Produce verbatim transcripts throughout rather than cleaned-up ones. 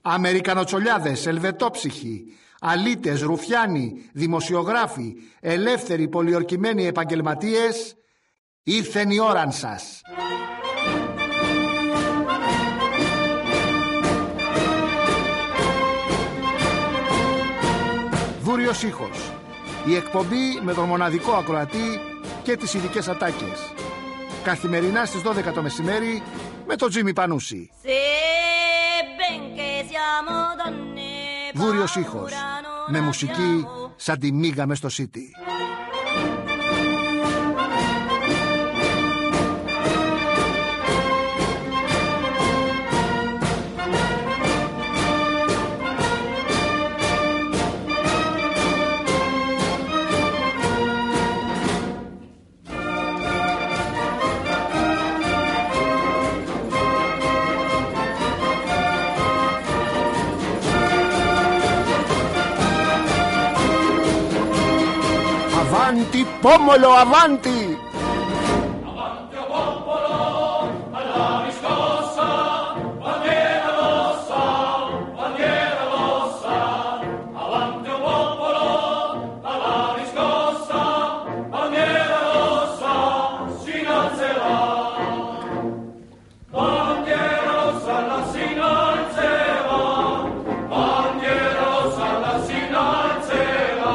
Αμερικανοτσολιάδες, ελβετόψυχοι, αλήτες, ρουφιάνοι, δημοσιογράφοι, ελεύθεροι πολιορκημένοι επαγγελματίες, ήρθεν η ώραν σας. Βούριος ήχος. Η εκπομπή με τον μοναδικό ακροατή και τις ειδικές ατάκες. Καθημερινά στις δώδεκα το μεσημέρι με τον Τζίμι Πανούση. Βούριος ήχος. Με μουσική σαν τη μίγα μες στο City. Avanti pomolo, avanti! Avanti o popolo, alla riscossa, bandiera rossa, bandiera rossa. Avanti o popolo, alla riscossa, bandiera rossa, si innalzerà. Bandiera rossa, la si innalzerà, bandiera rossa, la si innalzerà.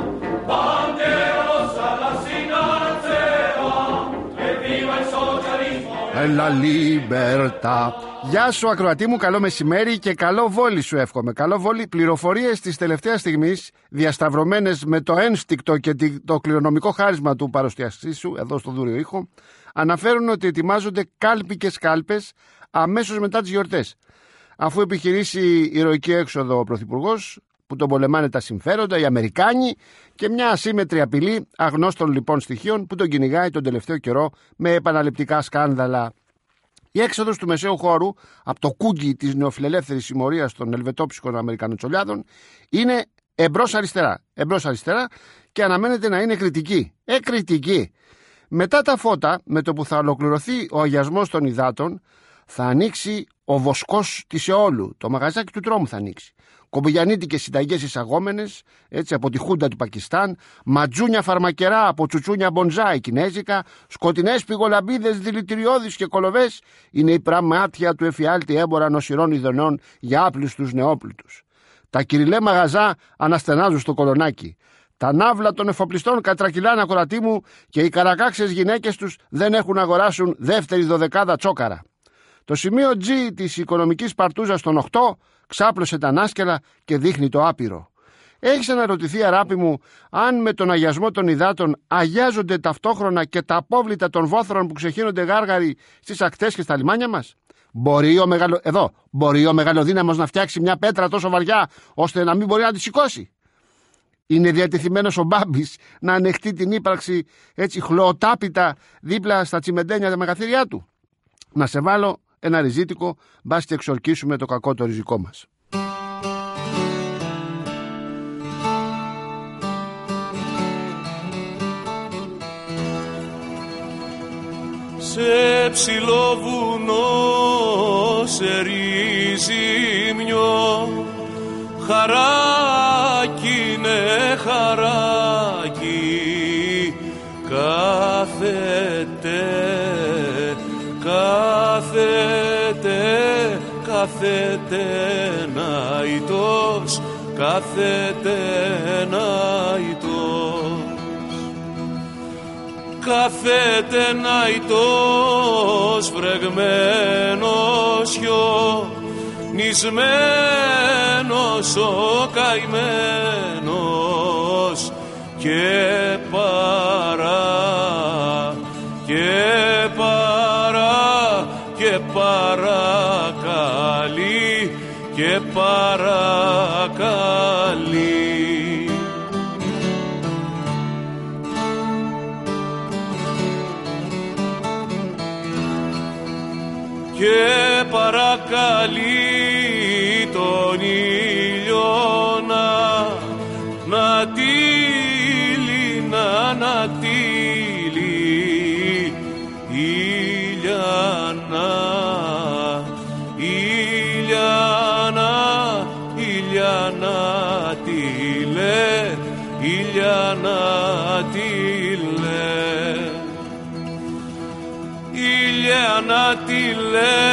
La libertà. Γεια σου ακροατή μου, καλό μεσημέρι και καλό βόλι σου εύχομαι. Καλό βόλι. Πληροφορίες της τελευταίας στιγμής, διασταυρωμένες με το ένστικτο και το κληρονομικό χάρισμα του παρουσιαστή σου, εδώ στο Δούριο Ήχο, αναφέρουν ότι ετοιμάζονται κάλπικες κάλπες αμέσως μετά τις γιορτές. Αφού επιχειρήσει ηρωική έξοδο ο Πρωθυπουργός, που τον πολεμάνε τα συμφέροντα, οι Αμερικάνοι, και μια ασύμετρη απειλή αγνώστων λοιπόν στοιχείων που τον κυνηγάει τον τελευταίο καιρό με επαναληπτικά σκάνδαλα. Η έξοδος του μεσαίου χώρου από το κούγκι της νεοφιλελεύθερης συμμορίας των ελβετόψυχων Αμερικανοτσολιάδων είναι εμπρός αριστερά. Εμπρός αριστερά και αναμένεται να είναι κριτική. Ε, κριτική. Μετά τα φώτα, με το που θα ολοκληρωθεί ο αγιασμός των υδάτων, θα ανοίξει ο βοσκός της Εόλου. Το μαγαζάκι του τρόμου θα ανοίξει. Κομπογιανίτικες συνταγές εισαγόμενες, έτσι, από τη Χούντα του Πακιστάν, ματζούνια φαρμακερά από τσουτσούνια μπονζάι κινέζικα, σκοτεινές πυγολαμπίδες δηλητηριώδεις και κολοβές είναι η πραμάτια του εφιάλτη έμπορα νοσηρών ειδονών για άπλιστους νεόπλητους. Τα κυριλέ μαγαζά αναστενάζουν στο κολονάκι. Τα ναύλα των εφοπλιστών κατρακυλάνε ακροατή μου και οι καρακάξες γυναίκες τους δεν έχουν να αγοράσουν δεύτερη δωδεκάδα τσόκαρα. Το σημείο G της οικονομικής παρτούζας των οκτώ ξάπλωσε τα νάσκελα και δείχνει το άπειρο. Έχεις αναρωτηθεί, αγάπη μου, αν με τον αγιασμό των υδάτων αγιάζονται ταυτόχρονα και τα απόβλητα των βόθρων που ξεχύνονται γάργαροι στις ακτές και στα λιμάνια μας? Μπορεί ο, μεγαλο... Εδώ, μπορεί ο μεγαλοδύναμος να φτιάξει μια πέτρα τόσο βαριά ώστε να μην μπορεί να τη σηκώσει? Είναι διατεθειμένος ο Μπάμπης να ανεχτεί την ύπαρξη έτσι χλωοτάπητα δίπλα στα τσιμεντένια τα μεγαθύρια του? Να σε βάλω ένα ριζίτικο, μπας και εξορκίσουμε το κακό το ριζικό μας. Σε ψηλό βουνό σε ρίζιμιο, χαράκι ναι χαράκι, κάθεται, κάθεται, κάθεται ναητός, κάθεται ναητός, κάθεται ναητός βρεγμένος χιονισμένος ο καημένος και παρά και παρά και παρακαλεί και παρακαλεί. Και παρακαλεί τον ήλιο να να τύλει, να να τύλει ήλιανα, ήλιανα, Ήλιανα τη λέ, Ήλιανα τη λέ,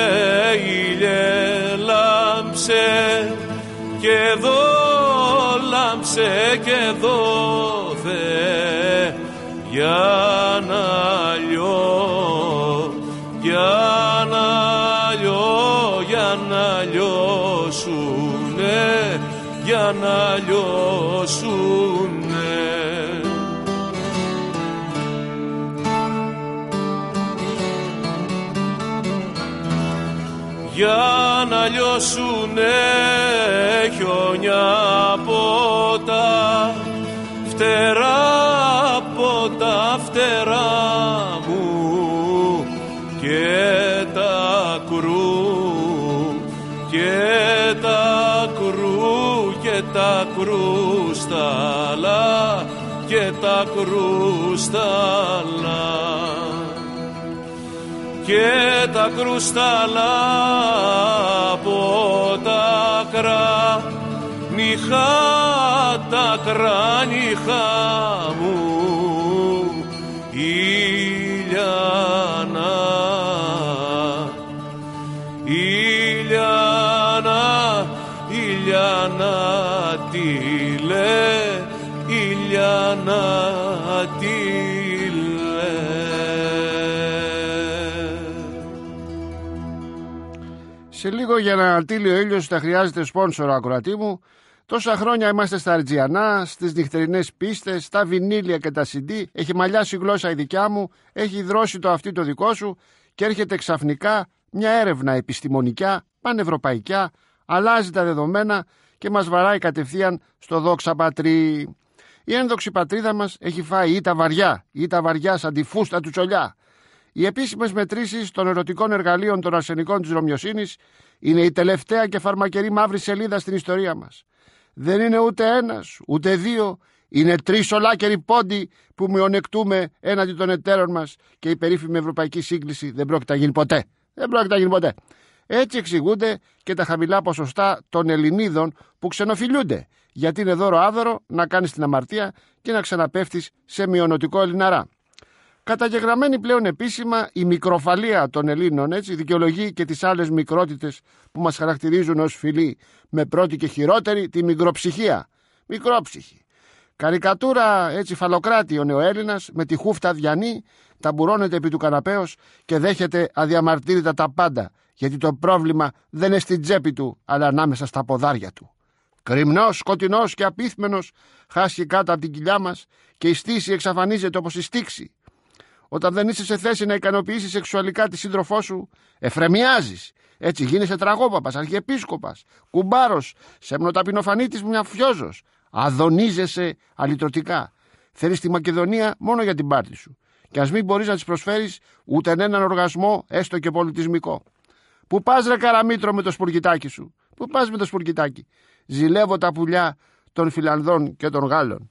ήλιε λάμψε και εδώ, λάμψε και εδώ Θεέ, για να λιώ, για να λιώ, για να λιώσουνε, για να λιώσουνε. Για να λιώσουνε χιόνια από τα φτερά, από τα φτερά μου και τα κρού, και τα κρού, και τα κρούσταλα, και τα κρούσταλα, και τα κρούσταλα από τα κράνιχα, τα κράνιχα μου, Ήλιανα, Ήλιανα, Ήλιανα τι λέ, Ήλιανα τι λέ. Σε λίγο για να τύλει ο ήλιος θα χρειάζεται σπόνσορο, ακροατή μου. Τόσα χρόνια είμαστε στα Αρτζιανά, στις νυχτερινές πίστες, στα βινίλια και τα σι ντι. Έχει μαλλιάσει η γλώσσα η δικιά μου, έχει δρώσει το αυτί το δικό σου και έρχεται ξαφνικά μια έρευνα επιστημονικά, πανευρωπαϊκά, αλλάζει τα δεδομένα και μας βαράει κατευθείαν στο δόξα πατρί. Η ένδοξη πατρίδα μας έχει φάει ήττα βαριά, ήττα βαριά σαν τη φούστα του τσολιά. Οι επίσημες μετρήσεις των ερωτικών εργαλείων των αρσενικών της Ρωμιοσύνης είναι η τελευταία και φαρμακερή μαύρη σελίδα στην ιστορία μας. Δεν είναι ούτε ένας, ούτε δύο, είναι τρεις ολάκεροι πόντοι που μειονεκτούμε έναντι των εταίρων μας και η περίφημη ευρωπαϊκή σύγκληση δεν πρόκειται να γίνει ποτέ. Δεν πρόκειται να γίνει ποτέ. Έτσι εξηγούνται και τα χαμηλά ποσοστά των Ελληνίδων που ξενοφιλούνται, γιατί είναι δώρο άδωρο να κάνεις την αμαρτία και να ξαναπέφτεις σε μειονοτικό Ελληναρά. Καταγεγραμμένη πλέον επίσημα η μικροφαλία των Ελλήνων, έτσι, δικαιολογεί και τις άλλες μικρότητες που μας χαρακτηρίζουν ως φιλοί, με πρώτη και χειρότερη τη μικροψυχία. Μικρόψυχη. Καρικατούρα, έτσι, φαλοκράτη ο νεοέλληνας, με τη χούφτα διανή, ταμπουρώνεται επί του καναπέως και δέχεται αδιαμαρτύρητα τα πάντα, γιατί το πρόβλημα δεν είναι στην τσέπη του, αλλά ανάμεσα στα ποδάρια του. Κρυμνός, σκοτεινός και απίθμενος, χάσει κάτω από την κοιλιά μας και η στήση εξαφανίζεται όπως η στίξη. Όταν δεν είσαι σε θέση να ικανοποιήσεις σεξουαλικά τη σύντροφό σου, εφρεμιάζεις. Έτσι γίνεσαι τραγόπαπας, αρχιεπίσκοπας, κουμπάρος, σεμνοταπεινοφανίτης μιαφιόζος. Αδονίζεσαι αλυτρωτικά. Θέλεις τη Μακεδονία μόνο για την πάρτη σου. Και ας μην μπορείς να της προσφέρεις ούτε έναν οργασμό, έστω και πολιτισμικό. Πού πας ρε Καραμήτρο με το σπουργητάκι σου? Πού πας με το σπουργητάκι? Ζηλεύω τα πουλιά των Φιλανδών και των Γάλλων.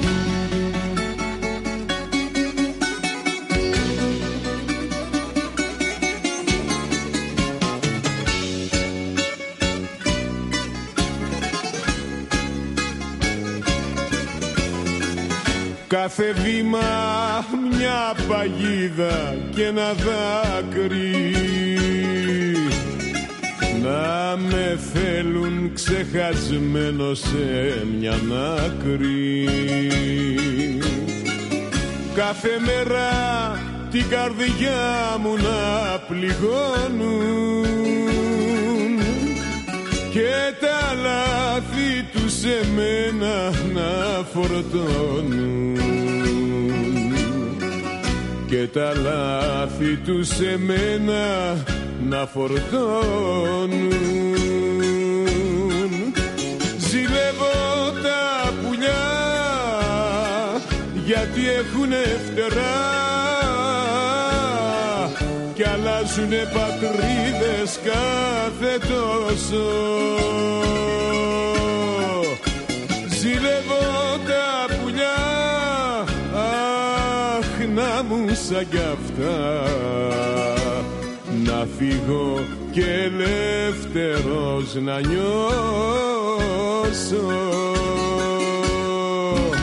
Κάθε βήμα μια παγίδα και ένα δάκρυ να με θέλουν ξεχασμένο σε μια άκρη. Κάθε μέρα την καρδιά μου να πληγώνουν και τα λάθη του σε μένα να φορτώνουν και τα λάθη του σε μένα να φορτώνουν. Ζηλεύω τα πουλιά γιατί έχουνε φτερά κι αλλάζουνε πατρίδες κάθε τόσο. Ζηλεύω τα πουλιά, αχ να μου σαν κι αυτά, να φύγω και ελεύθερος να νιώσω.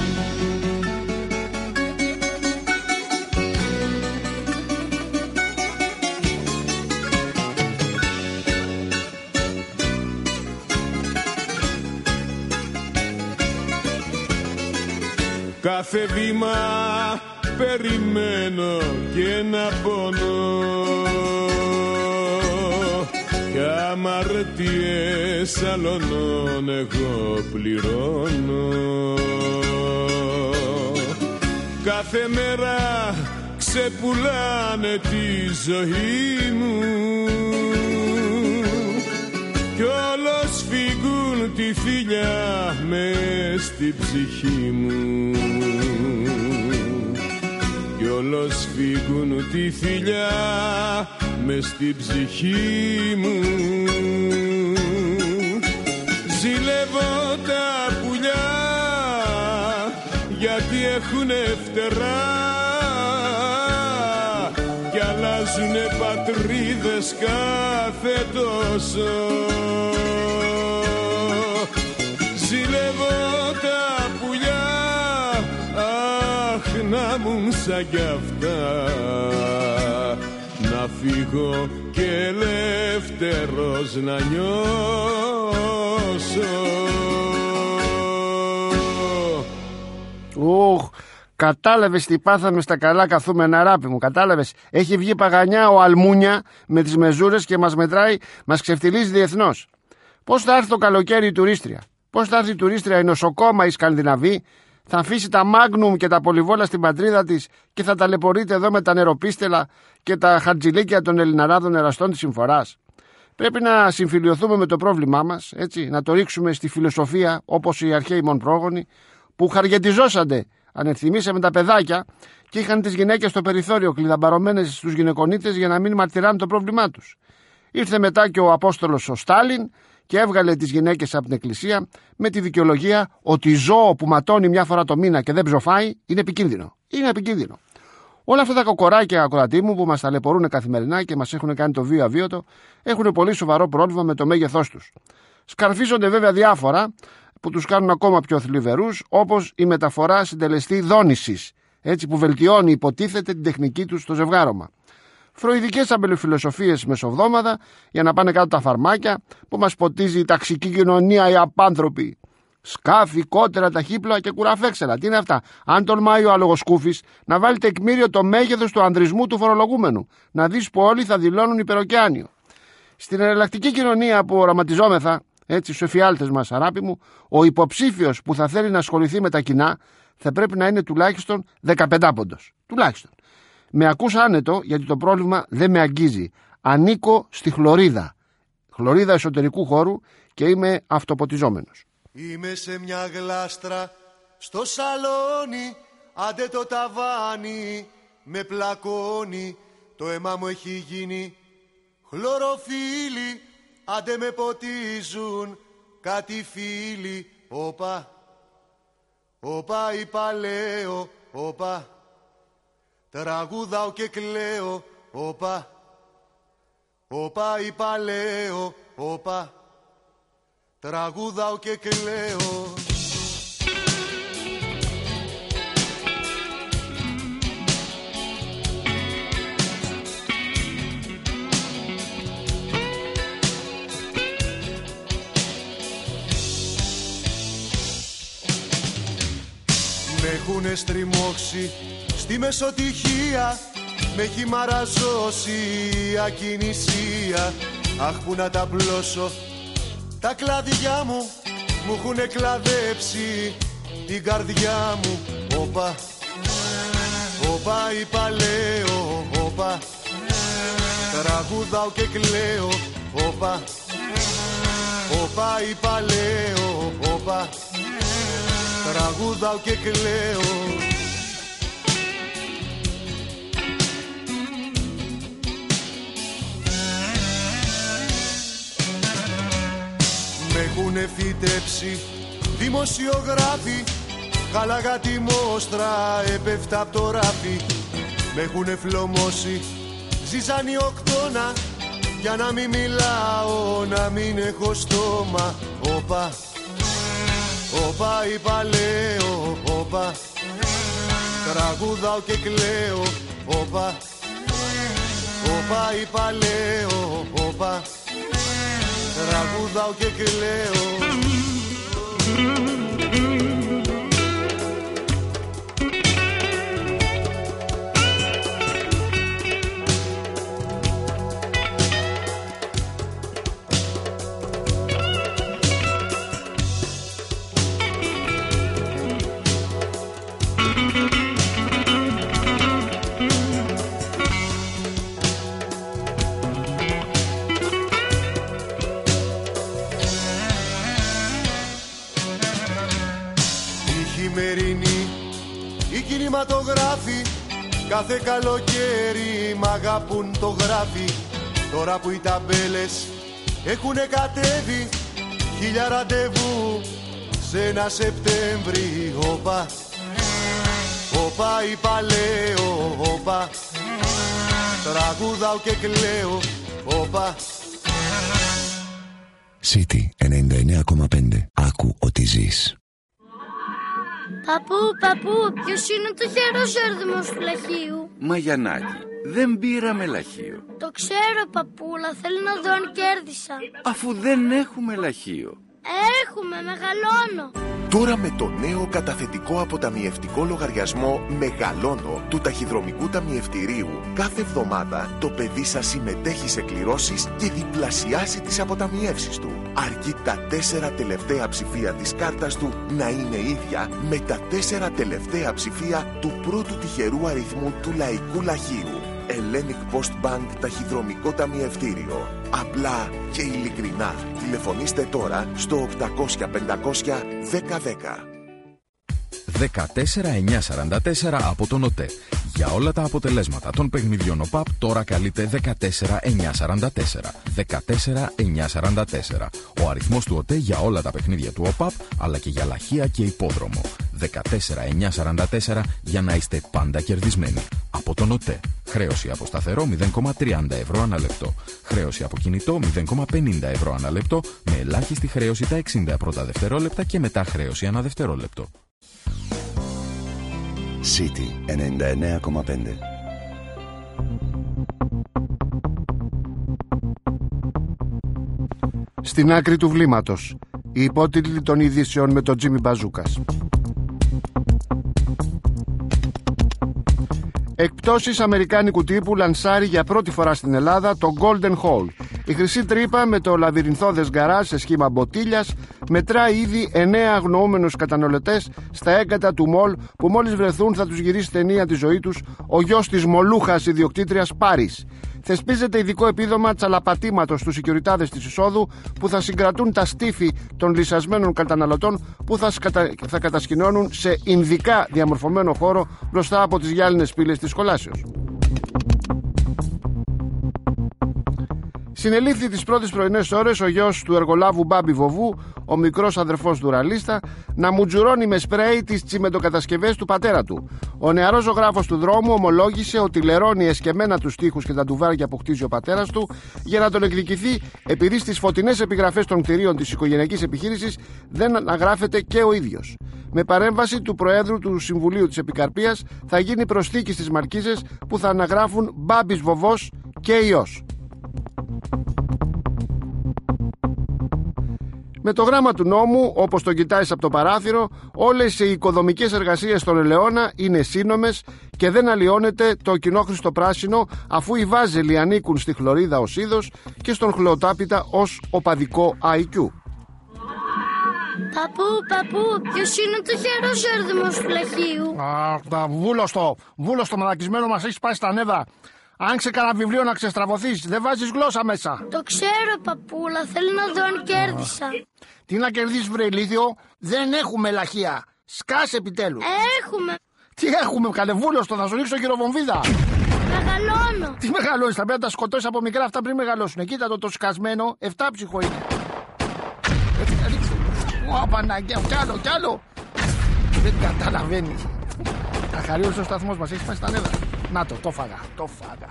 κάθε βήμα περιμένω και ένα πόνο κι αμαρτίες άλλων εγώ πληρώνω. Κάθε μέρα ξεπουλάνε τη ζωή μου κι όλος φύγουν τη φιλιά μες στην ψυχή μου κι όλος φύγουν τη φιλιά μες στην ψυχή μου. Ζηλεύω τα πουλιά γιατί έχουνε φτερά κι αλλάζουνε πατρίδες κάθε τόσο. Ζηλεύω τα πουλιά, αχ να μου σαν κι αυτά, να φύγω και ελεύθερος να νιώσω. Ουχ, κατάλαβες τι πάθαμε στα καλά καθούμενα, αγάπη μου, κατάλαβες. Έχει βγει παγανιά ο Αλμούνια με τις μεζούρες και μας μετράει, μας ξεφτιλίζει διεθνώς. Πώς θα έρθει το καλοκαίρι η τουρίστρια, πώς θα έρθει η τουρίστρια η νοσοκόμα η Σκανδιναβή, θα αφήσει τα Μάγνουμ και τα πολυβόλα στην πατρίδα της και θα ταλαιπωρείται εδώ με τα νεροπίστελα και τα χαρτζηλίκια των Ελληναράδων εραστών της συμφοράς. Πρέπει να συμφιλιωθούμε με το πρόβλημά μας, έτσι, να το ρίξουμε στη φιλοσοφία όπως οι αρχαίοι μον πρόγονοι που χαργεντιζόσανται ανευθυμίσαμε τα παιδάκια και είχαν τις γυναίκες στο περιθώριο κλειδαμπαρωμένες στους γυναικονίτες για να μην μαρτυράνε το πρόβλημά τους. Ήρθε μετά και ο Απόστολος ο Στάλιν και έβγαλε τις γυναίκες από την εκκλησία με τη δικαιολογία ότι ζώο που ματώνει μια φορά το μήνα και δεν ψοφάει είναι επικίνδυνο. Είναι επικίνδυνο. Όλα αυτά τα κοκοράκια, ακροατή μου, που μας ταλαιπωρούν καθημερινά και μας έχουν κάνει το βίο αβίωτο, έχουν πολύ σοβαρό πρόβλημα με το μέγεθός τους. Σκαρφίζονται βέβαια διάφορα που τους κάνουν ακόμα πιο θλιβερούς, όπως η μεταφορά συντελεστή δόνησης, έτσι, που βελτιώνει υποτίθεται την τεχνική τους στο ζευγάρωμα. Φροηδικές αμπελοφιλοσοφίες μεσοβδόμαδα για να πάνε κάτω τα φαρμάκια που μας ποτίζει η ταξική κοινωνία, οι απάνθρωποι. Σκάφη, κότερα, ταχύπλοα και κουραφέξελα. Τι είναι αυτά? Αν τολμάει ο αλογοσκούφης να βάλει τεκμήριο το μέγεθος του ανδρισμού του φορολογούμενου, να δεις που όλοι θα δηλώνουν υπεροκεάνιο. Στην εναλλακτική κοινωνία που οραματιζόμεθα, έτσι, στους εφιάλτες μας, αγάπη μου, ο υποψήφιος που θα θέλει να ασχοληθεί με τα κοινά θα πρέπει να είναι τουλάχιστον δεκαπεντάποντος. Τουλάχιστον. Με ακούς άνετο γιατί το πρόβλημα δεν με αγγίζει. Ανήκω στη χλωρίδα. Χλωρίδα εσωτερικού χώρου και είμαι αυτοποτιζόμενος. Είμαι σε μια γλάστρα στο σαλόνι, άντε το ταβάνι με πλακώνει, το αίμα μου έχει γίνει χλωροφύλλι, άντε με ποτίζουν κάτι φίλοι. Όπα, όπα είπα λέω, όπα, τραγουδάω και κλαίω. Όπα, όπα είπα λέω, όπα, τραγουδάω και κλαίω. Μ' έχουνε στριμώξει στη μεσοτυχία, με έχει μαραζώσει η ακινησία. Αχ, που να τα πλώσω τα κλαδιά μου, μου έχουνε κλαδέψει την καρδιά μου. Όπα, όπα είπα λέω, όπα, τραγουδάω και κλαίω. Όπα, όπα είπα λέω, όπα, τραγουδάω και κλαίω. Μ' έχουνε φυτέψει δημοσιογράφοι, χάλαγα τη μόστρα, έπεφτα απ' το ράφι. Μ' έχουνε φλωμώσει ζυζάνι οκτώνα, για να μην μιλάω, να μην έχω στόμα. Όπα, όπα είπα λέω, όπα, τραγουδάω και κλαίω. Όπα, όπα είπα λέω, όπα, τραγουδάω και κλαίω. Σημερινή οι κινηματογράφοι κάθε καλοκαίρι μ' αγαπούν το γράφει. Τώρα που οι ταμπέλες έχουνε κατέβει, χίλια ραντεβού σε ένα Σεπτέμβρη. Όπα, όπα είπα λέω, όπα, τραγουδάω και κλαίω, όπα. City ενενήντα εννέα κόμμα πέντε. Άκου ότι ζεις. Παππού, παππού, ποιος είναι το χερόσερδιμος του λαχείου? Μαγιανάκη, δεν πήραμε λαχείο. Το ξέρω, παππούλα, θέλω να δω αν κέρδισα. Αφού δεν έχουμε λαχείο. Έχουμε, μεγαλώνω. Τώρα με το νέο καταθετικό αποταμιευτικό λογαριασμό Μεγαλώνω του Ταχυδρομικού Ταμιευτηρίου, κάθε εβδομάδα το παιδί σας συμμετέχει σε κληρώσεις και διπλασιάσει τις αποταμιεύσεις του. Αρκεί τα τέσσερα τελευταία ψηφία της κάρτας του να είναι ίδια με τα τέσσερα τελευταία ψηφία του πρώτου τυχερού αριθμού του Λαϊκού Λαχείου. Hellenic Post Bank Ταχυδρομικό Ταμιευτήριο. Απλά και ειλικρινά. Τηλεφωνήστε τώρα στο οκτακόσια πεντακόσια δέκα δέκα. δεκατέσσερα εννιακόσια σαράντα τέσσερα από τον ΟΤΕ. Για όλα τα αποτελέσματα των παιχνιδιών ΟΠΑΠ τώρα καλείτε δεκατέσσερα εννιακόσια σαράντα τέσσερα. δεκατέσσερα εννιακόσια σαράντα τέσσερα. Ο αριθμός του ΟΤΕ για όλα τα παιχνίδια του ΟΠΑΠ αλλά και για λαχεία και υπόδρομο. δεκατέσσερα εννιακόσια σαράντα τέσσερα για να είστε πάντα κερδισμένοι. Από τον ΟΤΕ. Χρέωση από σταθερό μηδέν κόμμα τριάντα ευρώ ανά λεπτό. Χρέωση από κινητό μηδέν κόμμα πενήντα ευρώ ανά λεπτό με ελάχιστη χρέωση τα εξήντα πρώτα δευτερόλεπτα και μετά χρέωση ανά δευτερόλεπτο. City ενενήντα εννέα κόμμα πέντε. Στην άκρη του βλήματος. Οι υπότιτλοι των ειδήσεων με τον Τζίμι Μπαζούκας. Εκπτώσεις αμερικάνικου τύπου λανσάρει για πρώτη φορά στην Ελλάδα το Golden Hole. Η χρυσή τρύπα με το λαβυρινθώδες γκαράζ σε σχήμα μποτίλιας μετράει ήδη εννέα αγνοούμενους καταναλωτές στα έγκατα του μολ που μόλις βρεθούν θα τους γυρίσει ταινία τη ζωή τους ο γιος της μολούχας ιδιοκτήτριας Πάρης. Θεσπίζεται ειδικό επίδομα τσαλαπατήματος στους σεκιουριτάδες της εισόδου που θα συγκρατούν τα στήφη των λυσασμένων καταναλωτών που θα, σκατα... θα κατασκηνώνουν σε ινδικά διαμορφωμένο χώρο μπροστά από τις γυάλινες πύλες της Κολάσεως. Συνελήφθη τις πρώτες πρωινές ώρες ο γιος του εργολάβου Μπάμπη Βοβού, ο μικρός αδερφός του ραλίστα, να μουτζουρώνει με σπρέι τις τσιμεντοκατασκευές του πατέρα του. Ο νεαρός ζωγράφος του δρόμου ομολόγησε ότι λερώνει εσκεμμένα τους τοίχους και τα ντουβάρια που χτίζει ο πατέρας του για να τον εκδικηθεί επειδή στις φωτεινές επιγραφές των κτηρίων της οικογενειακής επιχείρησης δεν αναγράφεται και ο ίδιος. Με παρέμβαση του Προέδρου του Συμβουλίου της Επικαρπίας θα γίνει προσθήκη στις μαρκίζες που θα αναγράφουν Μπάμπης Βοβός και ιός. Με το γράμμα του νόμου, όπως το κοιτάεις από το παράθυρο, όλες οι οικοδομικές εργασίες στον Ελαιώνα είναι σύνομες και δεν αλλοιώνεται το κοινόχρηστο πράσινο, αφού οι βάζελοι ανήκουν στη χλωρίδα ως είδος και στον χλωοτάπητα ως οπαδικό άι κιου. Παππού, παππού, ποιος είναι το χερόσερδιμος του λαχείου? Α, βούλωστο, βούλωστο μαλακισμένο μας έχει πάει στα νεύρα. Άνοιξε κανένα βιβλίο να ξεστραβωθείς, δεν βάζεις γλώσσα μέσα. Το ξέρω, παππούλα, θέλω να δω αν κέρδισα. Τι να κερδίσεις, βρε ηλίθιο, δεν έχουμε λαχεία. Σκάσε επιτέλους. Έχουμε. Τι έχουμε, καλεβούλωστο, θα σου ρίξω χειροβομβίδα. Μεγαλώνω. Τι μεγαλώνεις, θα πρέπει να τα σκοτώσεις από μικρά αυτά πριν μεγαλώσουν. Κοίτα το το σκασμένο, εφτάψυχο είναι. Έτσι θα ρίξω. Ω, Παναγιά, κι άλλο, κι άλλο. Δεν καταλαβαίνεις. Αχαρίως ο σταθμός μας, έχει πάει στα νεύρα. Να το, το φάγα, το φάγα.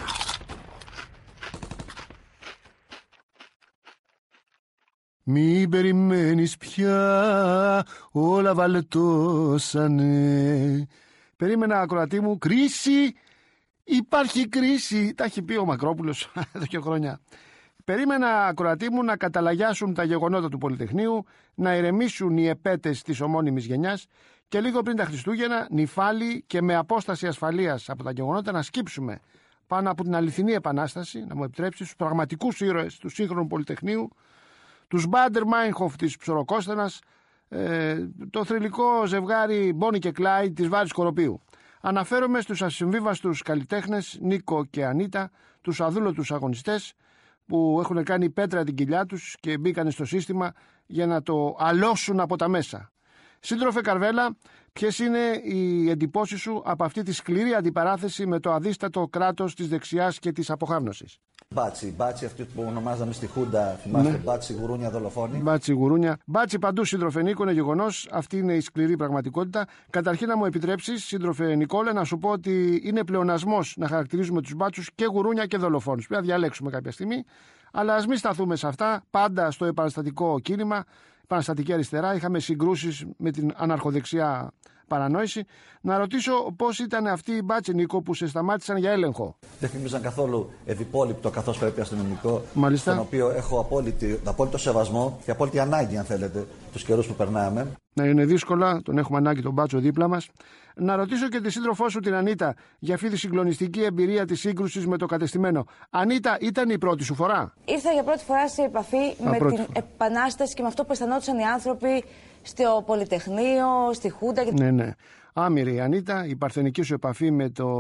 Μη περιμένεις πια, όλα βαλτώσανε. Περίμενα, ακροατή μου, κρίση. Υπάρχει κρίση. Τα έχει πει ο Μακρόπουλος εδώ και χρόνια. Περίμενα, ακροατή μου, να καταλαγιάσουν τα γεγονότα του Πολυτεχνείου, να ηρεμήσουν οι επέτες της ομώνυμης γενιάς και λίγο πριν τα Χριστούγεννα, νυφάλοι και με απόσταση ασφαλείας από τα γεγονότα, να σκύψουμε πάνω από την αληθινή επανάσταση, να μου επιτρέψει, στους πραγματικούς ήρωες του σύγχρονου Πολυτεχνείου, τους Μπάντερ Μάινχοφ της Ψωροκόστενας, ε, το θρυλικό ζευγάρι Μπόνι και Κλάιντ της Βάρης Κοροπίου. Αναφέρομαι στους ασυμβίβαστους καλλιτέχνες Νίκο και Ανίτα, τους αδούλωτους αγωνιστές που έχουν κάνει πέτρα την κοιλιά τους και μπήκαν στο σύστημα για να το αλώσουν από τα μέσα. Σύντροφε Καρβέλα, ποιες είναι οι εντυπώσεις σου από αυτή τη σκληρή αντιπαράθεση με το αδίστατο κράτος της δεξιάς και της αποχάμνωσης? Μπάτσι, μπάτσι αυτή που ονομάζαμε στη Χούντα, θυμάστε, ναι. Μπάτσι, γουρούνια, δολοφόνη. Μπάτσι, γουρούνια. Μπάτσι παντού, σύντροφε Νίκο, είναι γεγονός. Αυτή είναι η σκληρή πραγματικότητα. Καταρχήν, να μου επιτρέψεις, σύντροφε Νικόλε, να σου πω ότι είναι πλεονασμός να χαρακτηρίζουμε τους μπάτσους και γουρούνια και δολοφόνους. Πρέπει να διαλέξουμε κάποια στιγμή. Αλλά ας μην σταθούμε σε αυτά. Πάντα στο επαναστατικό κίνημα, επαναστατική αριστερά, είχαμε συγκρούσεις με την αναρχοδεξιά παρανόηση. Να ρωτήσω πώς ήταν αυτοί οι μπάτσοι, Νίκο, που σε σταμάτησαν για έλεγχο. Δεν θυμίζαν καθόλου ευυπόλοιπτο καθώς πρέπει αστυνομικό. Μάλιστα. Στον οποίο έχω απόλυτη, απόλυτο σεβασμό και απόλυτη ανάγκη, αν θέλετε, τους καιρούς που περνάμε. Να είναι δύσκολα, τον έχουμε ανάγκη τον μπάτσο δίπλα μας. Να ρωτήσω και τη σύντροφό σου την Ανίτα για αυτή τη συγκλονιστική εμπειρία της σύγκρουσης με το κατεστημένο. Ανίτα, ήταν η πρώτη σου φορά? Ήρθα για πρώτη φορά σε επαφή Α, με την φορά. επανάσταση και με αυτό που αισθανόντουσαν οι άνθρωποι στο Πολυτεχνείο, στη Χούντα. Και... Ναι, ναι. Άμυρη η Ανίτα, η παρθενική σου επαφή με, το...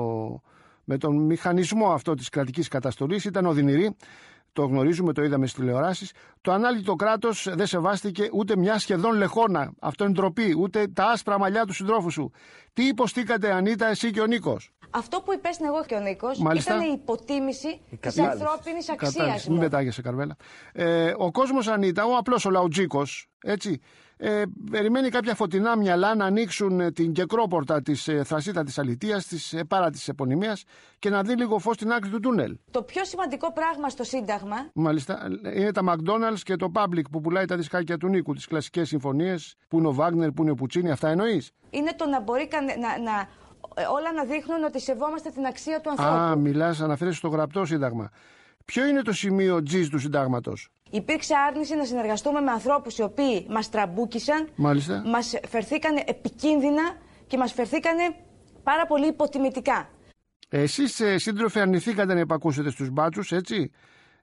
με τον μηχανισμό αυτό της κρατικής καταστολής ήταν οδυνηρή. Το γνωρίζουμε, το είδαμε στις τηλεοράσεις. Το ανάλυτο κράτος δεν σεβάστηκε ούτε μια σχεδόν λεχόνα. Αυτό είναι ντροπή. Ούτε τα άσπρα μαλλιά του συντρόφου σου. Τι υποστήκατε, Ανίτα, εσύ και ο Νίκος? Αυτό που υπέστην εγώ και ο Νίκος ήταν η υποτίμηση της ανθρώπινης αξίας. Μην πετάγεσαι, Καρβέλα. Ε, ο κόσμος, Ανίτα, ο απλός ο λαουτζίκος, έτσι, ε, περιμένει κάποια φωτεινά μυαλά να ανοίξουν την κεκρόπορτα της ε, θρασίτα της αλητείας, της ε, πάρα της επωνυμίας και να δει λίγο φως στην άκρη του τούνελ. Το πιο σημαντικό πράγμα στο Σύνταγμα, μάλιστα, είναι τα McDonald's και το Public που πουλάει τα δισκάκια του Νίκου, τις κλασικές συμφωνίες, που είναι ο Βάγνερ, που είναι ο Πουτσίνι, αυτά εννοείς? Είναι το να μπορεί κανε, να, να, όλα να δείχνουν ότι σεβόμαστε την αξία του ανθρώπου. Α, μιλάς, αναφέρεσαι στο γραπτό Σύνταγμα. Ποιο είναι το σημείο τζι του Συντάγματος? Υπήρξε άρνηση να συνεργαστούμε με ανθρώπους οι οποίοι μας τραμπούκησαν, μάλιστα, μας φερθήκανε επικίνδυνα και μας φερθήκανε πάρα πολύ υποτιμητικά. Εσείς, σύντροφοι, αρνηθήκατε να υπακούσετε στους μπάτσους, έτσι,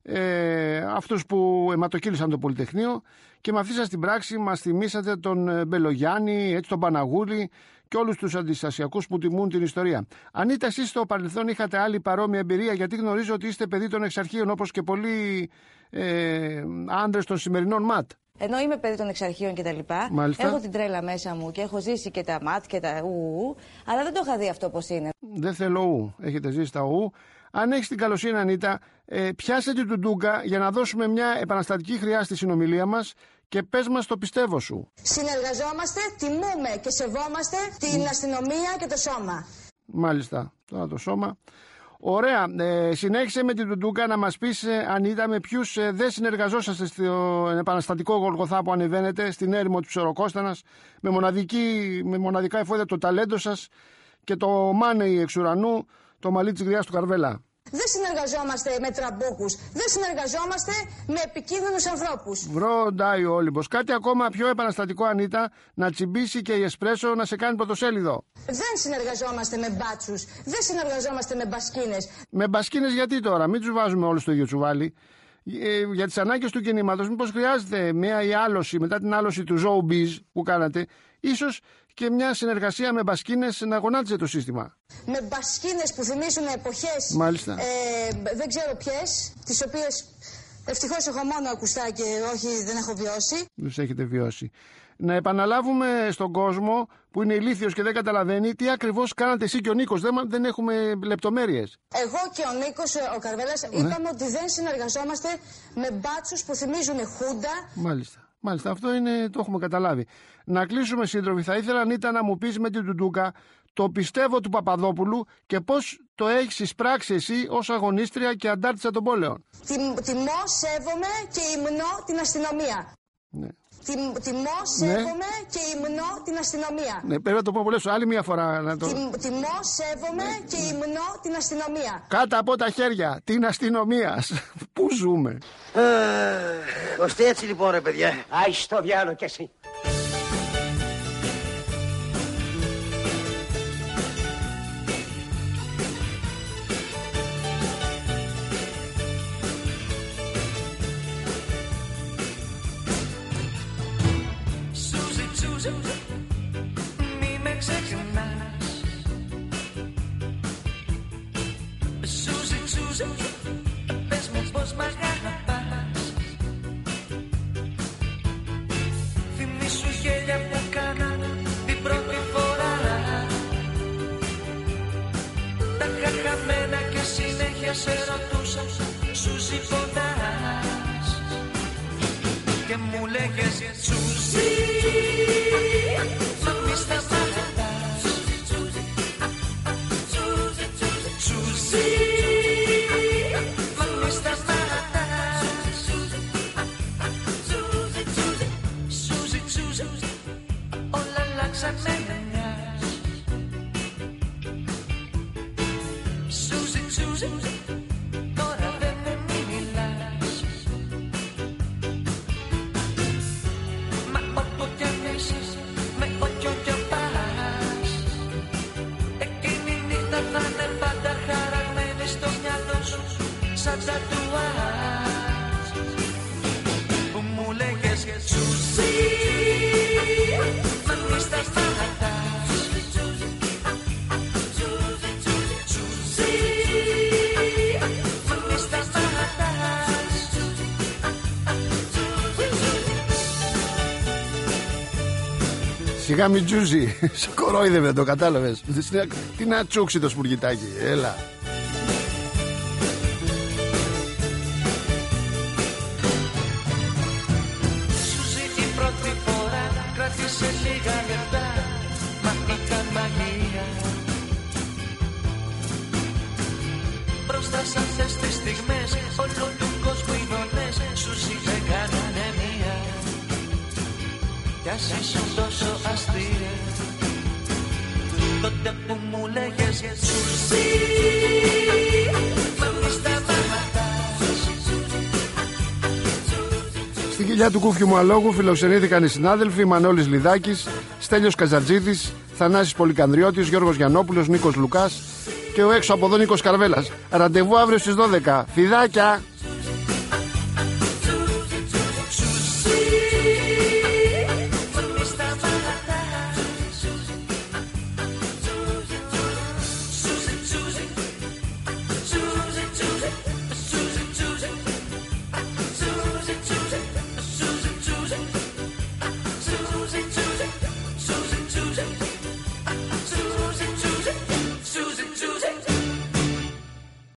ε, αυτούς που αιματοκύλησαν το Πολυτεχνείο, και με αυτή σας την πράξη μας θυμήσατε τον Μπελογιάννη, έτσι, τον Παναγούλη και όλους τους αντιστασιακούς που τιμούν την ιστορία. Ανίτα, εσείς στο παρελθόν είχατε άλλη παρόμοια εμπειρία? Γιατί γνωρίζω ότι είστε παιδί των εξαρχείων, όπως και πολλοί ε, άντρες των σημερινών ΜΑΤ. Ενώ είμαι παιδί των εξαρχείων και τα λοιπά, μάλιστα, έχω την τρέλα μέσα μου και έχω ζήσει και τα ΜΑΤ και τα ου, αλλά δεν το είχα δει αυτό πώς είναι. Δεν θέλω ου, έχετε ζήσει τα ου. Αν έχεις την καλοσύνη, Ανίτα, ε, πιάσε την τουντούκα για να δώσουμε μια επαναστατική χρειά στη συνομιλία μας και πες μας το πιστεύω σου. Συνεργαζόμαστε, τιμούμε και σεβόμαστε την αστυνομία και το σώμα. Μάλιστα, τώρα το σώμα. Ωραία, ε, συνέχισε με την τουντούκα να μας πεις, ε, Ανίτα, με ποιους ε, δεν συνεργαζόσαστε στο επαναστατικό Γολγοθά που ανεβαίνετε, στην έρημο του Ψωροκώστανας, με, μοναδική, με μοναδικά εφόδια το ταλέντο σας και το μάνεϊ εξ ουρανού, το μαλλί της γριάς του Καρβέλα. Δεν συνεργαζόμαστε με τραμπούκους, δεν συνεργαζόμαστε με επικίνδυνους ανθρώπους. Βρω Ντάι Όλυμπος. Κάτι ακόμα πιο επαναστατικό, Ανίτα, να τσιμπήσει και η Εσπρέσο να σε κάνει πρωτοσέλιδο. Δεν συνεργαζόμαστε με μπάτσους, δεν συνεργαζόμαστε με μπασκίνες. Με μπασκίνες γιατί τώρα, μην τους βάζουμε όλους στο ίδιο τσουβάλι. Ε, για τις ανάγκες του κινήματος, μήπως χρειάζεται μια η άλωση, μετά την άλωση του Showbiz που κάνατε, ίσως και μια συνεργασία με μπασκίνες να γονάτιζε το σύστημα. Με μπασκίνες που θυμίζουν εποχές, μάλιστα, ε, δεν ξέρω ποιες, τις οποίες ευτυχώς έχω μόνο ακουστά και όχι δεν έχω βιώσει. Τους έχετε βιώσει. Να επαναλάβουμε στον κόσμο που είναι ηλίθιος και δεν καταλαβαίνει τι ακριβώς κάνατε εσύ και ο Νίκος. Δεν, δεν έχουμε λεπτομέρειες. Εγώ και ο Νίκος, ο Καρβέλας, ναι, είπαμε ότι δεν συνεργαζόμαστε με μπάτσους που θυμίζουν Χούντα. Μάλιστα. Μάλιστα, αυτό είναι, το έχουμε καταλάβει. Να κλείσουμε, σύντροφοι. Θα ήθελα, Ανίτα, να μου πεις με την τουντούκα το πιστεύω του Παπαδόπουλου και πώς το έχεις εισπράξει εσύ ως αγωνίστρια και αντάρτησα των πόλεων. Τιμώ, σέβομαι και υμνώ την αστυνομία. Ναι. Τιμώ, σέβομαι, ναι, και υμνώ την αστυνομία. Ναι, πρέπει να το πω πολλές άλλη μία φορά. Να το... Τιμώ, σέβομαι, ναι, και υμνώ την αστυνομία. Κάτω από τα χέρια την αστυνομία. Πού ζούμε? Ε, ώστε έτσι λοιπόν, ρε παιδιά. Άι στο διάλο κι εσύ. Μη με ξεχνάς. Σούζι, Σούζι, πες μου πως μ' αγαπάς. Θυμήσου και σε ρωτούσα, Σούζη πονάς. Και μου λέγες Σούζη, μα μη σταματάς. Σούζη, μα μη σταματάς. Σούζη, Σούζη, όλα αλλάξαν με μιας. Σούζη, Σούζη, τώρα δεν με μιλάς. Μα όπου κι αν είσαι, με όποιο κι αν πας, εκείνη η νύχτα θα είναι πάντα χαραγμένη στο μυαλό σου, σαν τατουάζ. Που μου λέγες Σούζη, μα μη σταματάς. Σούζη, μα μη σταματάς. Σιγά μη τζούζι. Σε κορόιδευε, το κατάλαβες. Τι να τσούξει το σπουργητάκι. Έλα. Σούζη, η πρώτη φορά κράτησε λίγα λεπτά, μα ήταν μαγεία. Μπροστά σ' αυτές τις στιγμές όλο του κόσμου οι δονές, Σούζη δεν κάνανε μία. Κι ας ήσουν τόσο αστεία, τότε που μου λέγες Σούζη, μα μη σταματάς. Στην κοιλιά του Κούφιου μου αλόγου φιλοξενήθηκαν οι συνάδελφοι Μανώλης Λιδάκης, Στέλιος Καζατζίδης, Θανάσης Πολυκανδριώτης, Γιώργος Γιαννόπουλος, Νίκος Λουκάς και ο έξω από εδώ Νίκος Καρβέλας. Ραντεβού αύριο στις δώδεκα. Φιδάκια!